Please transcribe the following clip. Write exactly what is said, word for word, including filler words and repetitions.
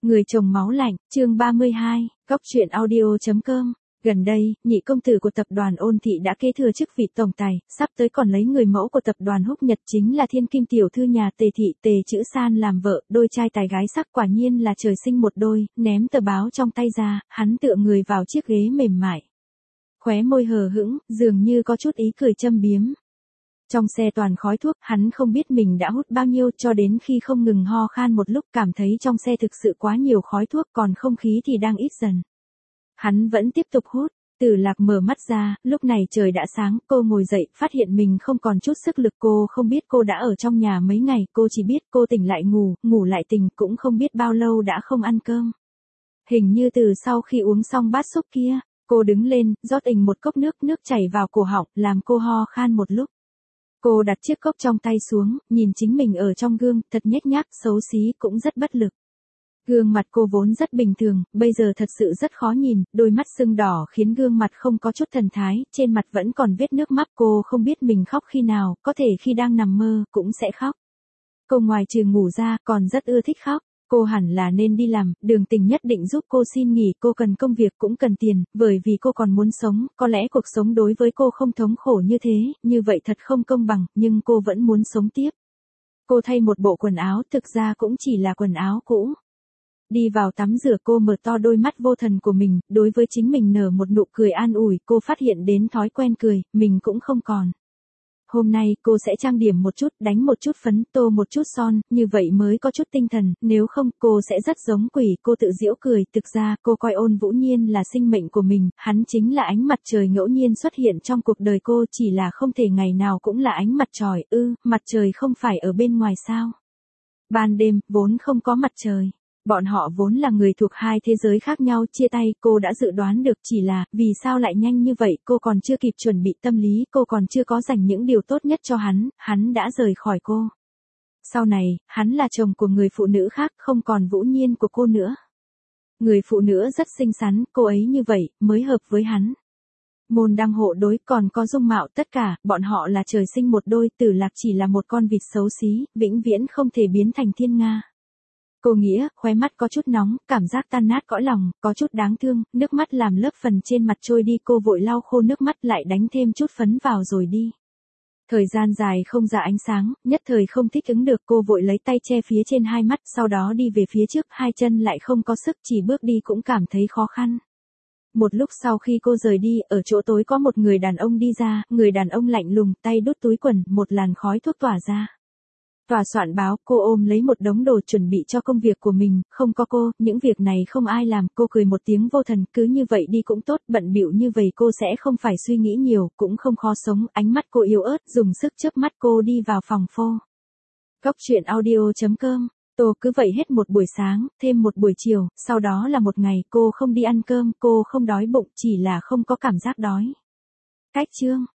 Người chồng máu lạnh, chương ba mươi hai, Cóc truyện audio.com. Gần đây, nhị công tử của tập đoàn Ôn Thị đã kế thừa chức vị tổng tài, sắp tới còn lấy người mẫu của tập đoàn Húc Nhật chính là thiên kim tiểu thư nhà Tề Thị Tề Chữ San làm vợ, đôi trai tài gái sắc quả nhiên là trời sinh một đôi, ném tờ báo trong tay ra, hắn tựa người vào chiếc ghế mềm mại. Khóe môi hờ hững, dường như có chút ý cười châm biếm. Trong xe toàn khói thuốc, hắn không biết mình đã hút bao nhiêu cho đến khi không ngừng ho khan một lúc cảm thấy trong xe thực sự quá nhiều khói thuốc còn không khí thì đang ít dần. Hắn vẫn tiếp tục hút, Tử Lạc mở mắt ra, lúc này trời đã sáng, cô ngồi dậy, phát hiện mình không còn chút sức lực, cô không biết cô đã ở trong nhà mấy ngày, cô chỉ biết cô tỉnh lại ngủ, ngủ lại tỉnh, cũng không biết bao lâu đã không ăn cơm. Hình như từ sau khi uống xong bát súp kia, cô đứng lên, rót ình một cốc nước, nước chảy vào cổ họng, làm cô ho khan một lúc. Cô đặt chiếc cốc trong tay xuống, nhìn chính mình ở trong gương, thật nhếch nhác, xấu xí, cũng rất bất lực. Gương mặt cô vốn rất bình thường, bây giờ thật sự rất khó nhìn, đôi mắt sưng đỏ khiến gương mặt không có chút thần thái, trên mặt vẫn còn vết nước mắt, cô không biết mình khóc khi nào, có thể khi đang nằm mơ, cũng sẽ khóc. Cô ngoài trừ ngủ ra, còn rất ưa thích khóc. Cô hẳn là nên đi làm, Đường Tình nhất định giúp cô xin nghỉ, cô cần công việc cũng cần tiền, bởi vì cô còn muốn sống, có lẽ cuộc sống đối với cô không thống khổ như thế, như vậy thật không công bằng, nhưng cô vẫn muốn sống tiếp. Cô thay một bộ quần áo, thực ra cũng chỉ là quần áo cũ. Đi vào tắm rửa, cô mở to đôi mắt vô thần của mình, đối với chính mình nở một nụ cười an ủi, cô phát hiện đến thói quen cười, mình cũng không còn. Hôm nay, cô sẽ trang điểm một chút, đánh một chút phấn, tô một chút son, như vậy mới có chút tinh thần, nếu không, cô sẽ rất giống quỷ, cô tự giễu cười, thực ra, cô coi Ôn Vũ Nhiên là sinh mệnh của mình, hắn chính là ánh mặt trời ngẫu nhiên xuất hiện trong cuộc đời cô, chỉ là không thể ngày nào cũng là ánh mặt trời, ư, mặt trời không phải ở bên ngoài sao. Ban đêm, vốn không có mặt trời. Bọn họ vốn là người thuộc hai thế giới khác nhau, chia tay, cô đã dự đoán được, chỉ là, vì sao lại nhanh như vậy, cô còn chưa kịp chuẩn bị tâm lý, cô còn chưa có dành những điều tốt nhất cho hắn, hắn đã rời khỏi cô. Sau này, hắn là chồng của người phụ nữ khác, không còn Vũ Nhiên của cô nữa. Người phụ nữ rất xinh xắn, cô ấy như vậy, mới hợp với hắn. Môn đăng hộ đối, còn có dung mạo, tất cả, bọn họ là trời sinh một đôi, Tử Lạc chỉ là một con vịt xấu xí, vĩnh viễn không thể biến thành thiên nga. Cô Nghĩa, khóe mắt có chút nóng, cảm giác tan nát cõi lòng, có chút đáng thương, nước mắt làm lớp phần trên mặt trôi đi, cô vội lau khô nước mắt lại đánh thêm chút phấn vào rồi đi. Thời gian dài không ra ánh sáng, nhất thời không thích ứng được, cô vội lấy tay che phía trên hai mắt, sau đó đi về phía trước, hai chân lại không có sức, chỉ bước đi cũng cảm thấy khó khăn. Một lúc sau khi cô rời đi, ở chỗ tối có một người đàn ông đi ra, người đàn ông lạnh lùng, tay đút túi quần, một làn khói thuốc tỏa ra. Tòa soạn báo, cô ôm lấy một đống đồ chuẩn bị cho công việc của mình, không có cô, những việc này không ai làm, cô cười một tiếng vô thần, cứ như vậy đi cũng tốt, bận bịu như vậy cô sẽ không phải suy nghĩ nhiều, cũng không khó sống, ánh mắt cô yếu ớt, dùng sức chớp mắt cô đi vào phòng phô. Cóc truyện audio.com. Tô cứ vậy hết một buổi sáng, thêm một buổi chiều, sau đó là một ngày, cô không đi ăn cơm, cô không đói bụng, chỉ là không có cảm giác đói. Cách chương.